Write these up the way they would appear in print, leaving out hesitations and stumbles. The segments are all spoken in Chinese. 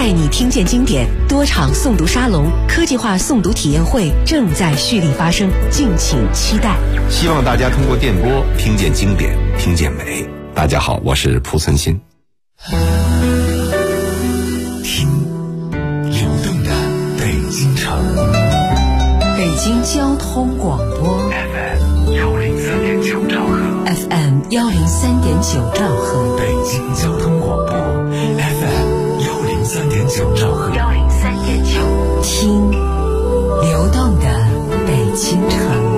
带你听见经典多场诵读沙龙、科技化诵读体验会正在蓄力发生，敬请期待。 希望大家通过电波听见经典，听见美。大家好，我是蒲存昕。 听流动的北京城， 北京交通广播 FM 103.9兆赫 FM 103.9兆赫， 北京交通广播 FM 103.9兆赫 103.9，听流动的北京城。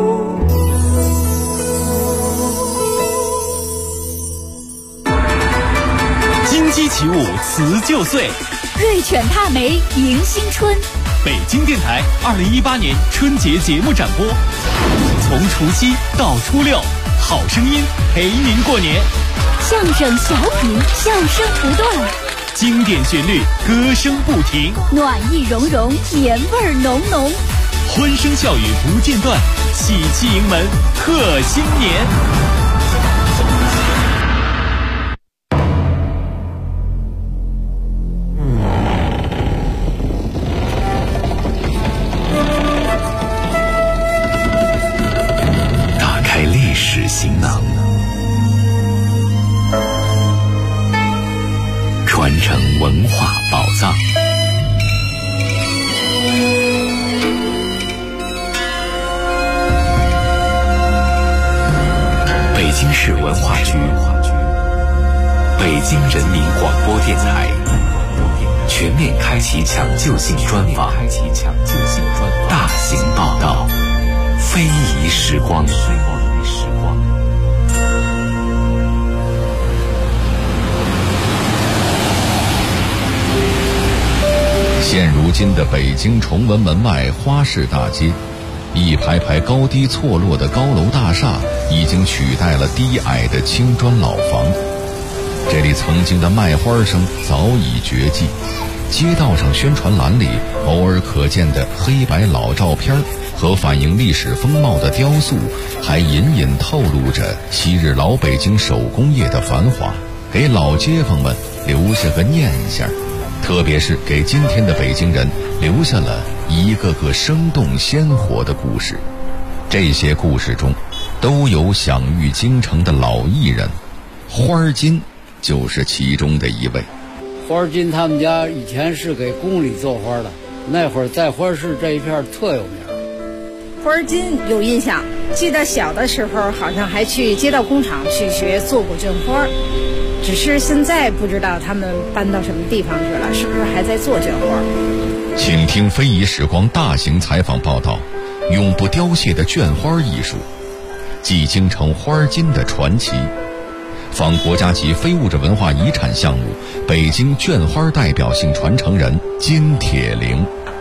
金鸡起舞辞旧岁， 瑞犬踏梅迎新春。 北京电台2018年春节节目展播，从除夕到初六，好声音陪您过年。 相声小品，笑声不断， 经典旋律，歌声不停， 暖意融融，年味浓浓， 欢声笑语不间断，喜气迎门贺新年。 行囊，传承文化宝藏。北京市文化局、北京人民广播电台全面开启抢救性专访，大型报道，非遗时光。 现如今的北京崇文门外花市大街，一排排高低错落的高楼大厦已经取代了低矮的青砖老房。这里曾经的卖花声早已绝迹，街道上宣传栏里偶尔可见的黑白老照片和反映历史风貌的雕塑，还隐隐透露着昔日老北京手工业的繁华，给老街坊们留下个念想，特别是给今天的北京人留下了一个个生动鲜活的故事。这些故事中都有享誉京城的老艺人，花儿金就是其中的一位。 花儿金他们家以前是给宫里做花的，那会儿在花市这一片特有名。 花儿金有印象，记得小的时候好像还去街道工厂去学做过绢花，只是现在不知道他们搬到什么地方去了，是不是还在做绢花。 请听非遗时光大型采访报道，永不凋谢的绢花艺术，继京城花儿金的传奇，访国家级非物质文化遗产项目北京绢花代表性传承人金铁陵。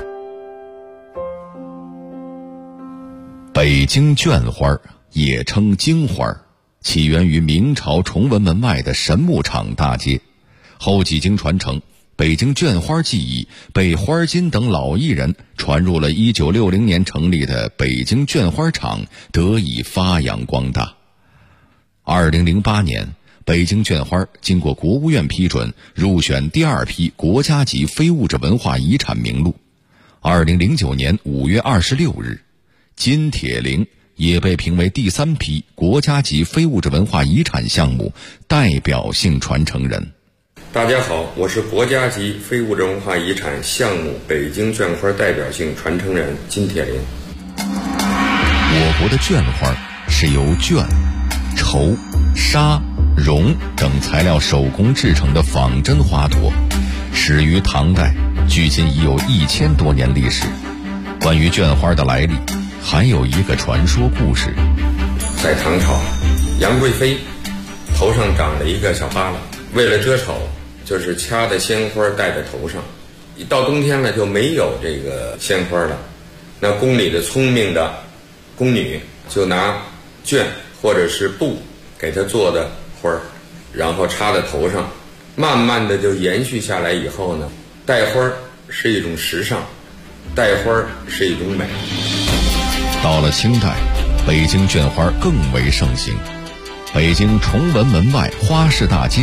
北京绢花也称京花，起源于明朝崇文门外的神木厂大街，后几经传承，北京绢花技艺被花儿金等老艺人传入了1960年成立的北京绢花厂，得以发扬光大。2008年，北京绢花经过国务院批准，入选第2批国家级非物质文化遗产名录。2009年5月26日，金铁陵也被评为第3批国家级非物质文化遗产项目代表性传承人。 大家好，我是国家级非物质文化遗产项目北京绢花代表性传承人金铁陵。 我国的绢花是由绢、绸、纱、绒等材料手工制成的仿真花朵，始于唐代，距今已有1000多年历史。关于绢花的来历，还有一个传说故事。 在唐朝，杨贵妃头上长了一个小疤了，为了遮丑，就是掐的鲜花戴在头上。一到冬天了就没有这个鲜花了，那宫里的聪明的宫女就拿绢或者是布给她做的花儿，然后插在头上，慢慢的就延续下来。以后呢，戴花是一种时尚，戴花是一种美。 到了清代，北京绢花更为盛行。北京崇文门外花市大街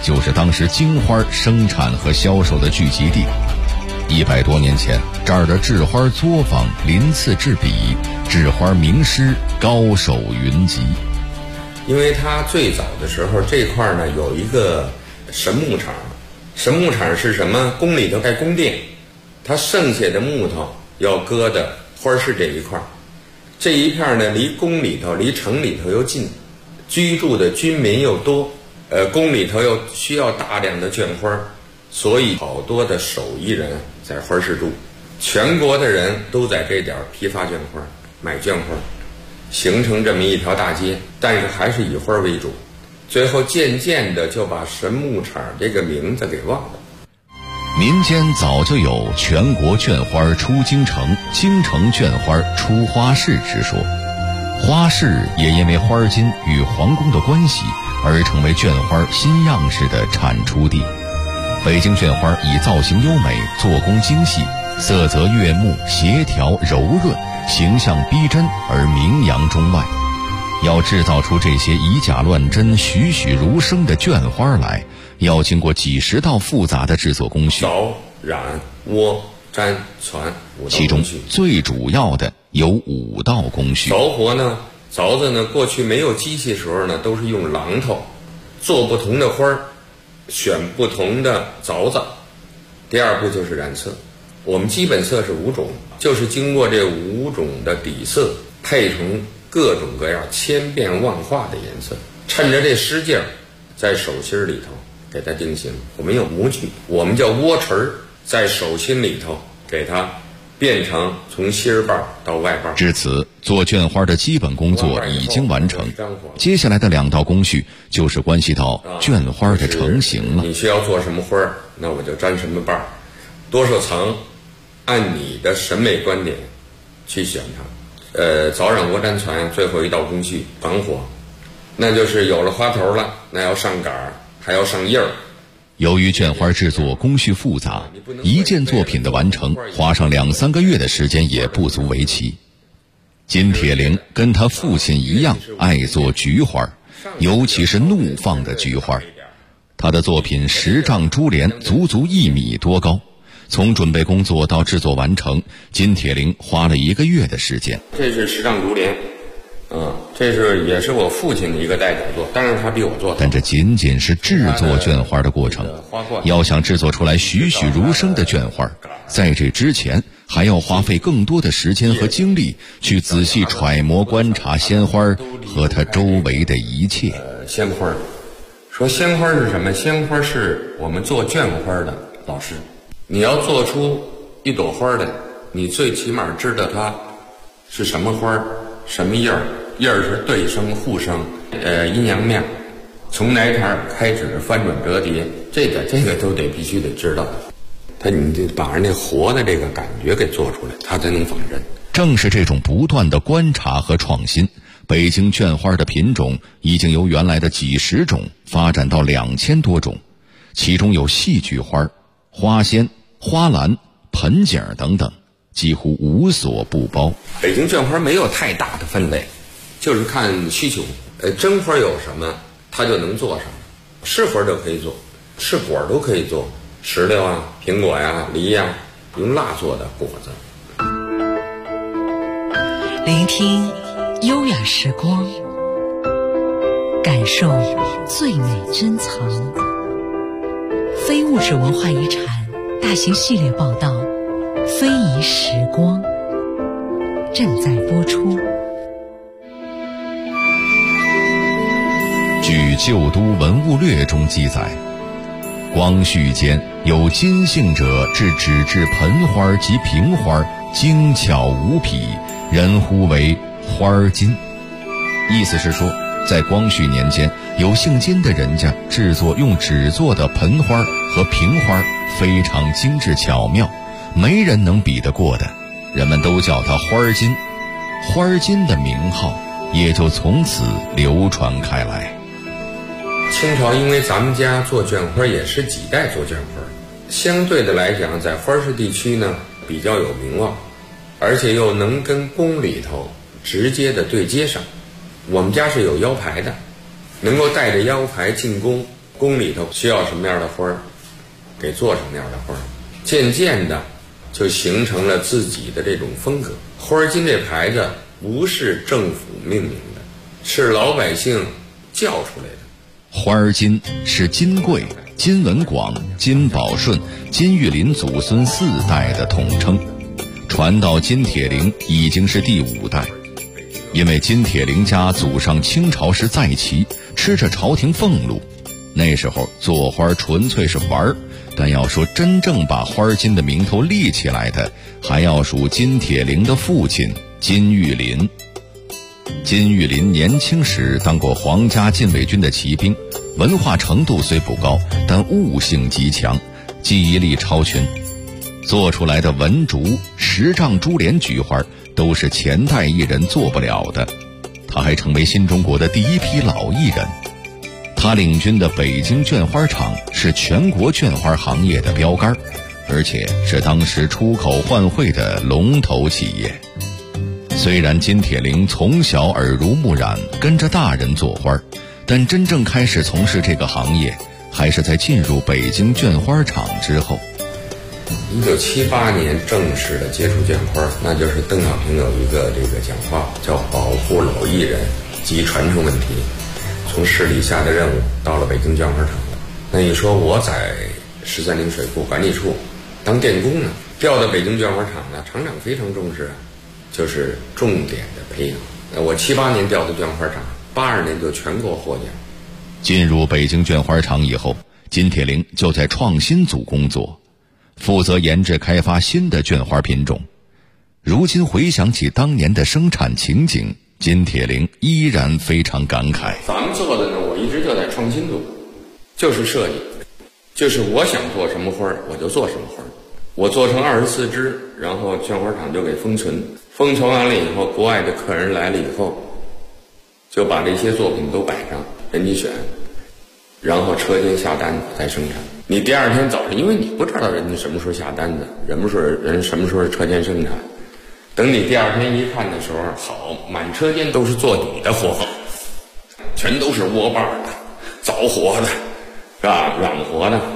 就是当时京花生产和销售的聚集地。100多年前，这儿的制花作坊鳞次栉比，制花名师高手云集。 因为它最早的时候这块呢有一个神木厂，神木厂是什么？宫里头盖宫殿，它剩下的木头要搁的花市这一块，这一片呢离宫里头离城里头又近，居住的军民又多，宫里头又需要大量的绢花，所以好多的手艺人在花市住，全国的人都在这点批发绢花买绢花，形成这么一条大街，但是还是以花为主，最后渐渐的就把神木厂这个名字给忘了。 民间早就有全国绢花出京城，京城绢花出花市之说，花市也因为花巾与皇宫的关系而成为绢花新样式的产出地。北京绢花以造型优美、做工精细、色泽悦目、协调柔润、形象逼真而名扬中外。要制造出这些以假乱真、栩栩如生的绢花来，要经过几十道复杂的制作工序， 凿、染、窝、粘、传5道工序， 其中最主要的有5道工序。 凿活呢，凿子呢，过去没有机器时候呢，都是用榔头做不同的花儿，选不同的凿子。第二步就是染色，我们基本色是5种，就是经过这5种的底色配成各种各样千变万化的颜色，趁着这湿劲儿，在手心里头给它定型。我们有模具，我们叫窝锤儿，在手心里头给它变成从心儿瓣到外瓣。 至此，做绢花的基本工作已经完成，接下来的2道工序就是关系到绢花的成型了。 你需要做什么花儿，那我就粘什么瓣儿，多少层，按你的审美观点去选它。凿染窝粘传，最后1道工序绑火，那就是有了花头了，那要上杆儿，还要上叶儿。 由于绢花制作工序复杂，一件作品的完成花上2-3个月的时间也不足为奇。金铁陵跟他父亲一样爱做菊花，尤其是怒放的菊花。他的作品10丈珠帘足足1米多高，从准备工作到制作完成，金铁陵花了1个月的时间。 这是10丈珠帘，这也是我父亲的一个代表作，当然他比我做的。 但这仅仅是制作绢花的过程，要想制作出来栩栩如生的绢花，在这之前还要花费更多的时间和精力去仔细揣摩观察鲜花和它周围的一切。 鲜花，说鲜花是什么？鲜花是我们做绢花的老师。你要做出一朵花来，你最起码知道它是什么花，什么叶儿，叶儿是对生、互生，阴阳面，从哪坎开始翻转折叠，这个都必须得知道。你得把人那活的这个感觉给做出来，它才能仿真。 正是这种不断的观察和创新，北京绢花的品种已经由原来的几十种发展到2000多种，其中有戏菊花、花仙、花篮、盆景等等，几乎无所不包。 北京绢花没有太大的分类，就是看需求。真花有什么，它就能做什么。是花都可以做，是果都可以做，石榴啊、苹果呀、梨呀，用蜡做的果子。 聆听优雅时光，感受最美珍藏。非物质文化遗产大型系列报道《非遗时光》正在播出。 据《旧都文物略》中记载，光绪间有金姓者制纸质盆花及瓶花，精巧无匹，人呼为花金。意思是说，在光绪年间，有姓金的人家制作用纸做的盆花和瓶花非常精致巧妙，没人能比得过的，人们都叫它花金。花金的名号也就从此流传开来。 清朝因为咱们家做绢花也是几代做绢花，相对的来讲，在花市地区呢比较有名望，而且又能跟宫里头直接的对接上。我们家是有腰牌的，能够带着腰牌进宫宫里头需要什么样的花儿，给做什么样的花儿，渐渐的就形成了自己的这种风格。花儿金这牌子不是政府命名的，是老百姓叫出来的。 花儿金是金贵、金文广、金宝顺、金玉林祖孙4代的统称，传到金铁陵已经是第5代。因为金铁陵家祖上清朝时在旗，吃着朝廷俸禄，那时候做花纯粹是玩儿，但要说真正把花金的名头立起来的，还要数金铁陵的父亲金玉林。金玉林年轻时当过皇家禁卫军的骑兵，文化程度虽不高，但悟性极强，记忆力超群，做出来的文竹、10丈珠帘菊花都是前代艺人做不了的。他还成为新中国的第一批老艺人。他领军的北京绢花厂是全国绢花行业的标杆，而且是当时出口换汇的龙头企业。虽然金铁陵从小耳濡目染，跟着大人做花，但真正开始从事这个行业，还是在进入北京绢花厂之后。 1978年正式的接触绢花，那就是邓小平有一个这个讲话，叫保护老艺人及传承问题，从市里下的任务到了北京绢花厂了。那你说我在13陵水库管理处当电工呢，调到北京绢花厂呢，厂长非常重视啊，就是重点的培养。我78年调到绢花厂，82年就全国获奖。 进入北京绢花厂以后，金铁陵就在创新组工作，负责研制开发新的绢花品种。如今回想起当年的生产情景，金铁陵依然非常感慨。 咱们做的呢，我一直就在创新组，就是设计，就是我想做什么花我就做什么花，我做成24支，然后绢花厂就给封存，封存完了以后，国外的客人来了以后，就把这些作品都摆上，人家选，然后车间下单再生产。你第二天早上，因为你不知道人家什么时候下单的，人什么时候车间生产，等你第二天一看的时候，好，满车间都是做底的活，全都是窝瓣的、凿活的，是吧？软活的。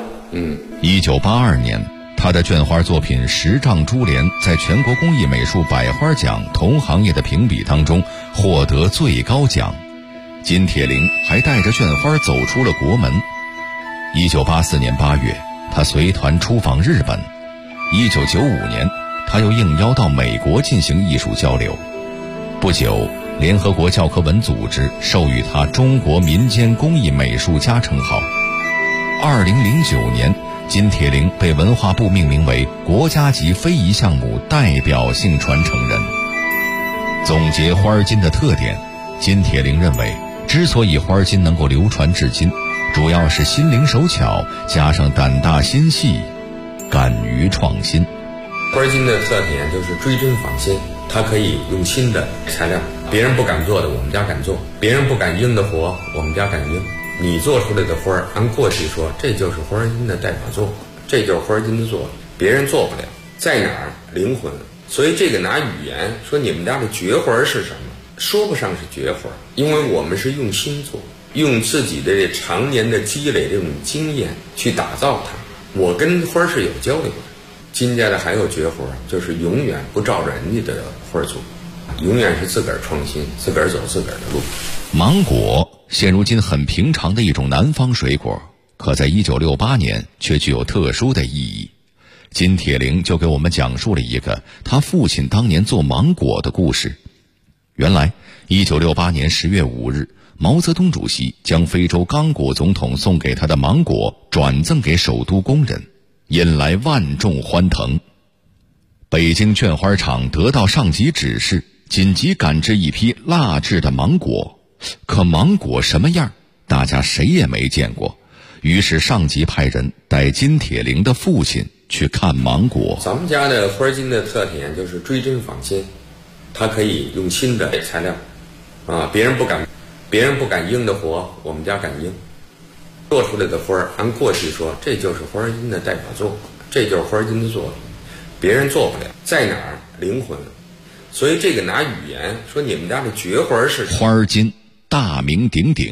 1982年，他的绢花作品10丈珠帘在全国工艺美术百花奖同行业的评比当中获得最高奖。金铁陵还带着绢花走出了国门。1984年8月，他随团出访日本。1995年，他又应邀到美国进行艺术交流。不久，联合国教科文组织授予他中国民间工艺美术家称号。2009年，金铁陵被文化部命名为国家级非遗项目代表性传承人。总结花金的特点，金铁陵认为，之所以花金能够流传至今，主要是心灵手巧加上胆大心细，敢于创新。 花金的特点就是追真仿新，它可以用新的材料，别人不敢做的我们家敢做，别人不敢应的活我们家敢应。你做出来的花按过去说这就是花金的代表作，这就是花金的作品，别人做不了。在哪儿？灵魂。所以这个拿语言说你们家的绝花是什么，说不上是绝花，因为我们是用心做，用自己的这常年的积累这种经验去打造它。我跟花是有交流的。金家的还有绝活，就是永远不照着人家的花做，永远是自个儿创新，自个儿走自个儿的路。 芒果现如今很平常的一种南方水果，可在1968年却具有特殊的意义。金铁陵就给我们讲述了一个他父亲当年做芒果的故事。原来1968年10月5日，毛泽东主席将非洲刚果总统送给他的芒果转赠给首都工人，引来万众欢腾。北京绢花厂得到上级指示，紧急赶制一批蜡制的芒果。可芒果什么样，大家谁也没见过，于是上级派人带金铁陵的父亲去看芒果。 咱们家的花金的特点就是追真仿新，它可以用新的材料啊，别人不敢应的活我们家敢应。做出来的花按过去说这就是花金的代表作，这就是花金的作品，别人做不了。在哪儿？灵魂。所以这个拿语言说你们家的绝花是什么？ 花金大名鼎鼎，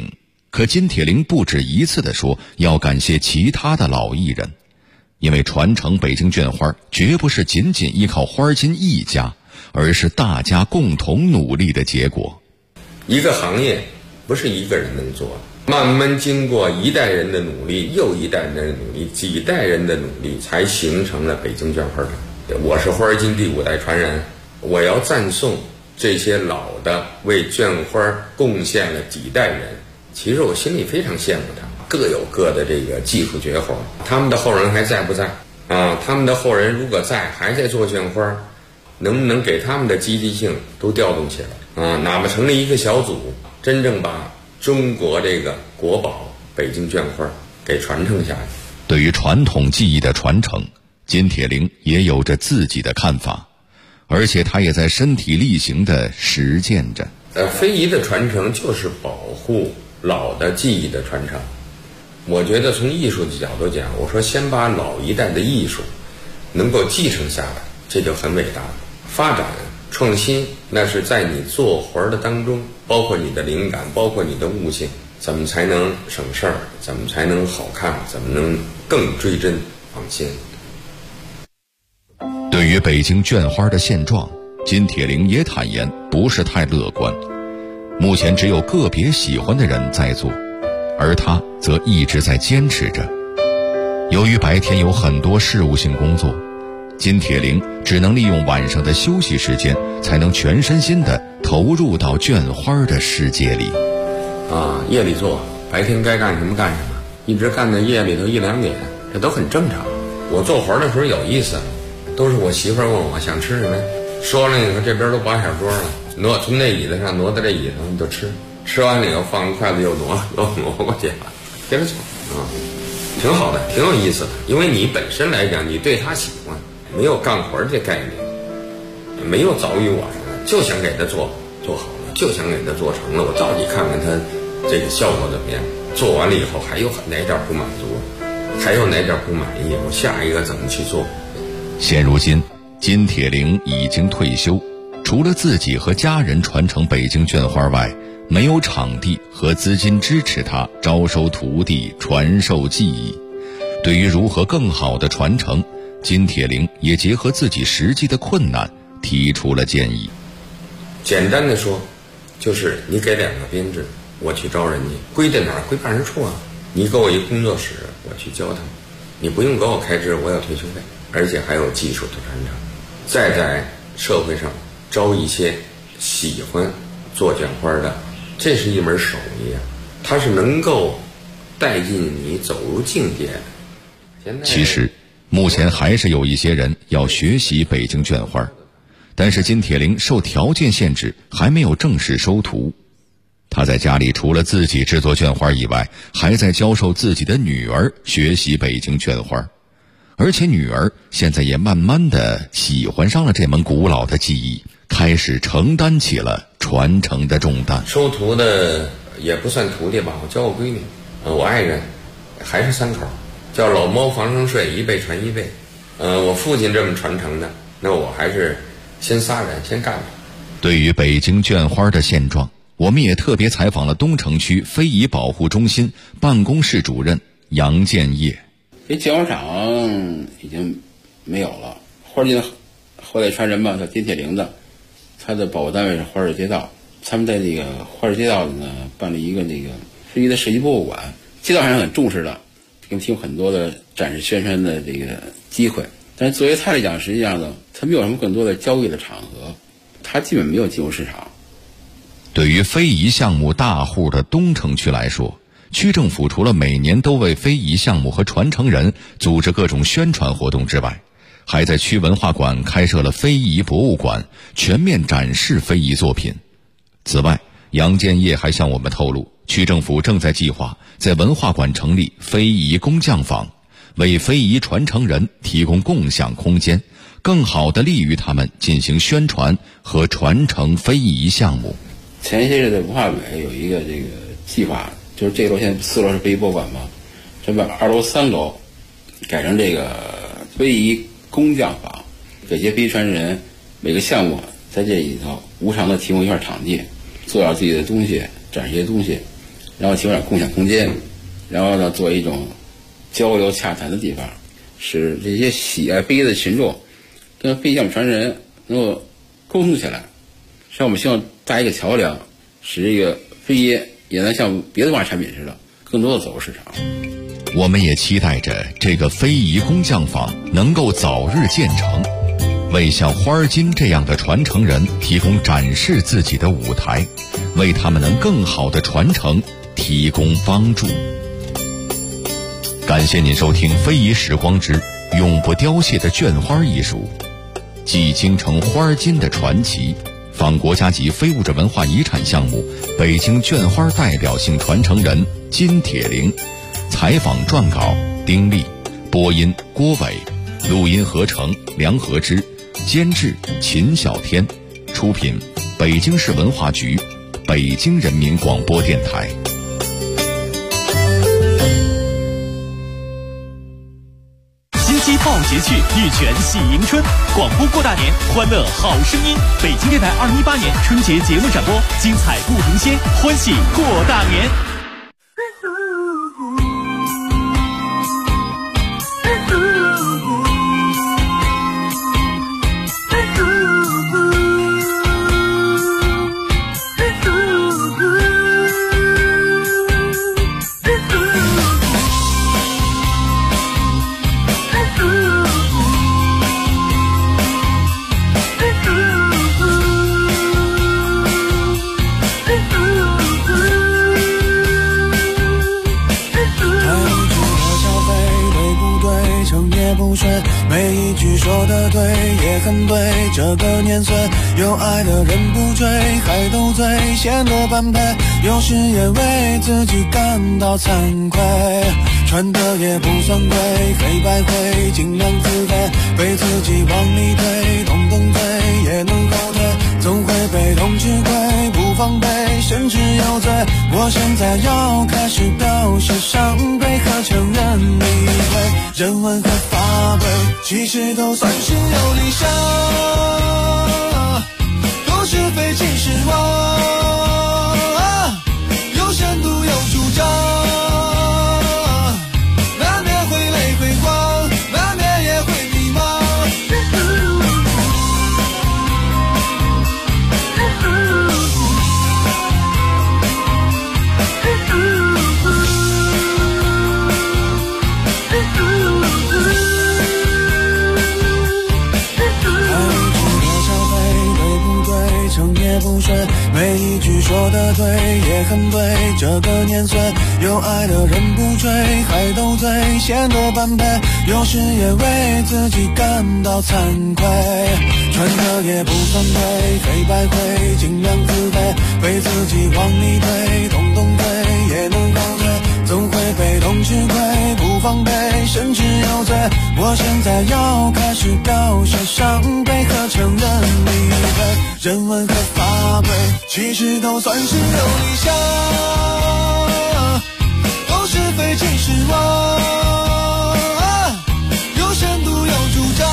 可金铁陵不止一次地说要感谢其他的老艺人，因为传承北京绢花绝不是仅仅依靠花金一家，而是大家共同努力的结果。 一个行业不是一个人能做，慢慢经过一代人的努力，又一代人的努力，几代人的努力，才形成了北京绢花厂。我是花金第5代传人，我要赞颂这些老的为绢花贡献了几代人。其实我心里非常羡慕他们，各有各的这个技术绝活。他们的后人还在不在啊？他们的后人如果在，还在做绢花，能不能给他们的积极性都调动起来啊？哪怕成立一个小组，真正把中国这个国宝北京绢花给传承下来。 对于传统技艺的传承，金铁陵也有着自己的看法，而且他也在身体力行地实践着。 非遗的传承就是保护老的技艺的传承。我觉得从艺术的角度讲，我说先把老一代的艺术能够继承下来，这就很伟大了。发展创新，那是在你做活的当中，包括你的灵感，包括你的悟性，怎么才能省事儿，怎么才能好看，怎么能更追真放心。 对于北京绢花的现状，金铁陵也坦言不是太乐观。目前只有个别喜欢的人在做，而他则一直在坚持着。由于白天有很多事务性工作，金铁陵只能利用晚上的休息时间，才能全身心地投入到绢花的世界里。 夜里做，白天该干什么干什么，一直干到夜里头1、2点，这都很正常。我做活的时候有意思，都是我媳妇问我想吃什么，说了以后这边都摆小桌了，从那椅子上挪到这椅子上就吃，吃完了以后放筷子又挪过去了，接着做挺好的，挺有意思的。因为你本身来讲，你对他喜欢，没有干活这概念，没有早与晚的，就想给他做好了，就想给他做成了，我到底看看他这个效果怎么样。做完了以后还有哪点不满足，还有哪点不满意，我下一个怎么去做。 现如今金铁陵已经退休，除了自己和家人传承北京绢花外，没有场地和资金支持他招收徒弟传授技艺。对于如何更好的传承，金铁陵也结合自己实际的困难提出了建议。 简单的说，就是你给2个编制，我去招人家，归在哪儿？归办事处啊。你给我一工作室，我去教他们，你不用给我开支，我有退休费，而且还有技术的传承。再在社会上招一些喜欢做绢花的，这是一门手艺啊，它是能够带进你走入境界的。 其实目前还是有一些人要学习北京绢花，但是金铁陵受条件限制，还没有正式收徒。他在家里除了自己制作绢花以外，还在教授自己的女儿学习北京绢花，而且女儿现在也慢慢地喜欢上了这门古老的技艺，开始承担起了传承的重担。 收徒的也不算徒弟吧，我教我闺女，我爱人还是3口，叫老猫房上睡，一辈传一辈。我父亲这么传承的，那我还是先撒人先干着。 对于北京绢花的现状，我们也特别采访了东城区非遗保护中心办公室主任杨建业。 这绢花厂已经没有了，花金后来传人吧，叫金铁陵的，他的保护单位是花市街道，他们在这个花市街道呢办了一个那个非遗的设计博物馆，街道上很重视的，给我们提供很多的展示宣传的这个机会。但是作为他来讲，实际上呢，他没有什么更多的交易的场合，他基本没有进入市场。 对于非遗项目大户的东城区来说，区政府除了每年都为非遗项目和传承人组织各种宣传活动之外，还在区文化馆开设了非遗博物馆，全面展示非遗作品。此外，杨建业还向我们透露，区政府正在计划在文化馆成立非遗工匠坊，为非遗传承人提供共享空间，更好地利于他们进行宣传和传承非遗项目。 前些日子文化委有一个这个计划，就是这楼现在4楼是非遗博物馆嘛，这把2楼3楼改成这个非遗工匠坊，给些非遗传承人每个项目在这里头无偿的提供一块场地，做点自己的东西，展示一些东西， 然后提供点共享空间，然后呢做一种交流洽谈的地方，使这些喜爱飞机的群众跟飞机项目传承人能够沟通起来。实际上我们希望搭一个桥梁，使这个飞机也能像别的文化产品似的更多的走入市场。 我们也期待着这个非遗工匠坊能够早日建成，为像花儿金这样的传承人提供展示自己的舞台，为他们能更好的传承提供帮助。感谢您收听非遗时光之永不凋谢的绢花艺术，继京城花儿金的传奇，仿国家级非物质文化遗产项目北京绢花代表性传承人金铁玲，采访撰稿丁力，播音郭伟，录音合成梁和之，监制秦小天，出品北京市文化局，北京人民广播电台。 金鸡报捷趣，玉泉喜迎春，广播过大年，欢乐好声音。北京电台2018年春节节目展播，精彩不停歇，欢喜过大年。 每一句说的对也很对，这个年岁有爱的人不追，还斗嘴显得般配，有时也为自己感到惭愧，穿的也不算贵，黑白灰尽量自卑，被自己往里推，动动嘴也能后退，总会被动吃亏，不防备甚至有罪。我现在要开始表示伤悲和承认理会，人文和法规其实都算是有理想，都是非其实妄，有深度有主张，难免会泪会光，难免也会迷茫。不睡，每一句说的对也很对，这个年岁有爱的人不追，还斗嘴显得般配，有时也为自己感到惭愧，穿的也不算对，黑白灰尽量自卑，被自己往里推，动动嘴也能后退，总会被动吃亏，不防备甚至有罪。我现在要开始表示伤悲和承认理亏，人文和法规其实都算是有理想，都是非其实妄，有深度有主张，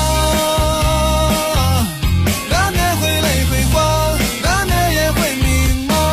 难免会泪会光，难免也会迷茫。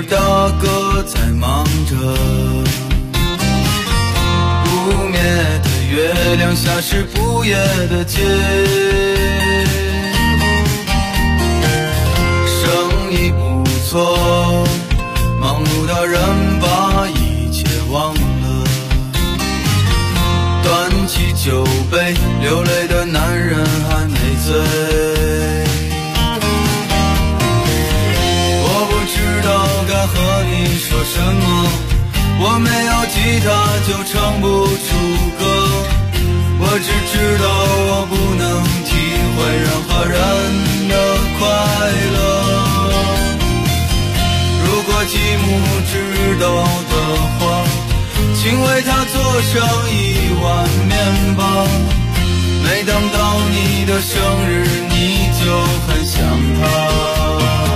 大哥在忙着，不灭的月亮下是不夜的街，生意不错，忙碌的人把一切忘了，端起酒杯，流泪的男人还没醉。我不知道该和你说什么，我没有吉他就唱不出歌，我只知道我不能体会任何人的快乐。如果继母知道的话，请为他做上一碗面包，每当到你的生日你就很想他。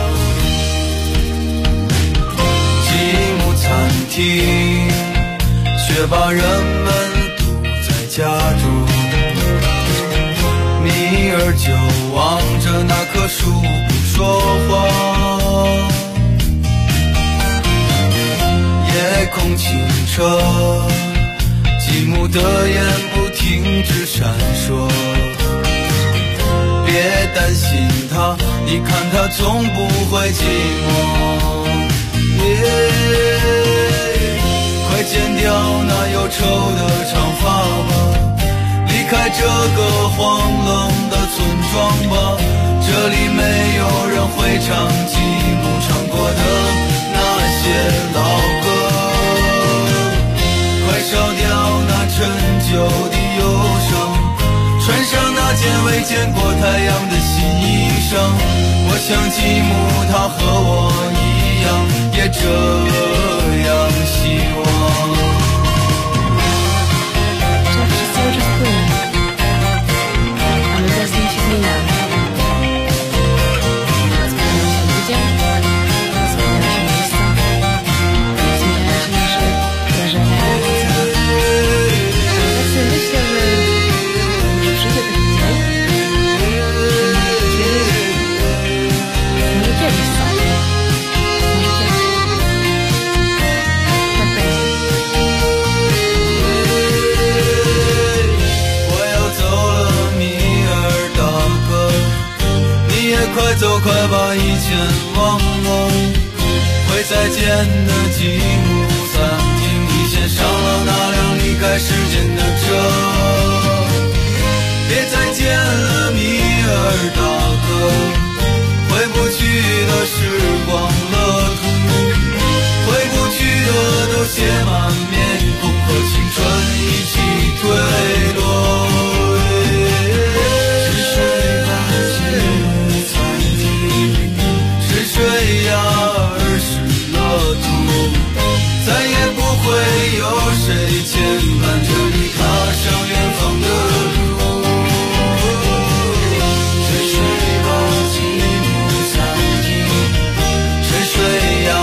继母餐厅却把人们堵在家中，女儿就望着那棵树不说话，夜空清澈，继母的眼不停止闪烁，别担心他，你看他从不会寂寞。快剪掉那忧愁的长发吧，离开这个荒冷的村庄吧，这里没有人会唱继母唱过的那些老歌。快烧掉那陈旧的忧伤，穿上那件未见过太阳的新衣裳，我想继母她和我一样，也这样希望。快走，快把以前忘了，会再见的继母餐厅，你先上了那辆离开时间的车，别再见了米尔大哥。